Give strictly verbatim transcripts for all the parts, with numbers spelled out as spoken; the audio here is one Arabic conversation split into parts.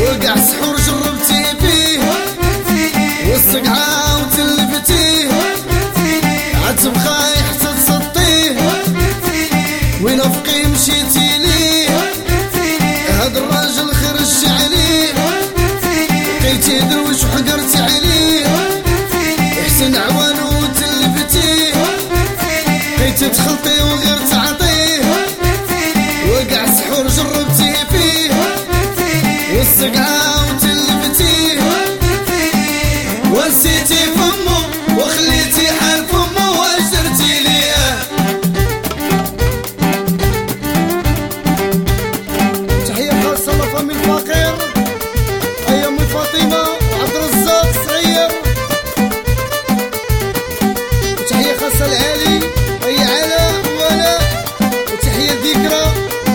وقع سحور جربتي فيه والسقعة وتلفتيه عتب خايح تتسطيه وين افقي مشيتي ليه هاد الراجل خرج عليه لقيتي دروش وحقرتي عليه احسن عوانو وتلفتيه لقيتي تخلطي وغير تعطيه وقع سحور جربتي فيه والسقعة وتلفتيه ونسيتي فمو وخليتي حال فمو واجرتي ليه. تحية خاصة لفامي الفقير أي أمي فاطمة وعبد الرزاق الصغير. وتحية خاصة لعلي أي علاء ولاء. وتحية ذكرى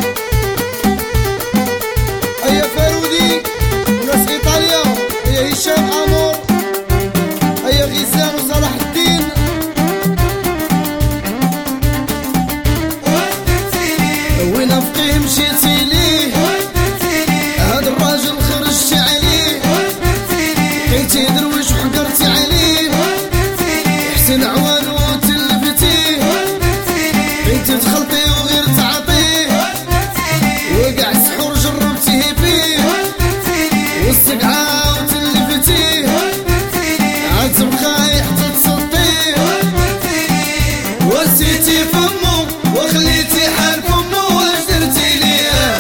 أي فارودي وناس إيطاليا أي هشام عمور أي غيسان وصلاح الدين. وين افقيه مشيتي ليه هاد الراجل خرجتي عليه لقيتي درويش وحقرتي عليه احسن عوان وتلفتيه لقيتي تخلطي وغير تعطيه وقع سحور جربتيه فيه والسقعة وتلفتيه عتب خايح تتسطيه ونسيتي فمو وخليتي حال فمو واجرتي ليه.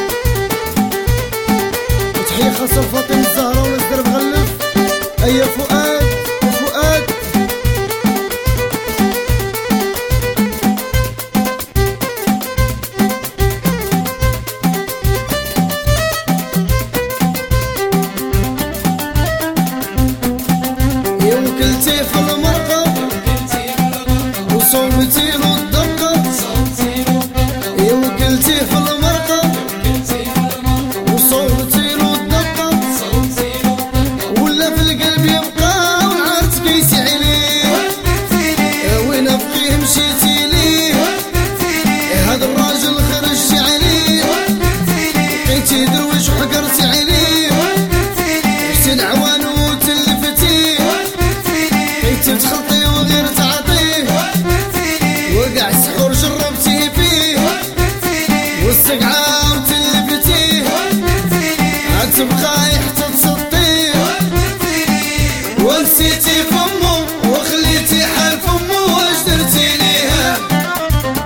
وتحية خاصة لفاطمة الزهراء وناس درب غلف أي فوق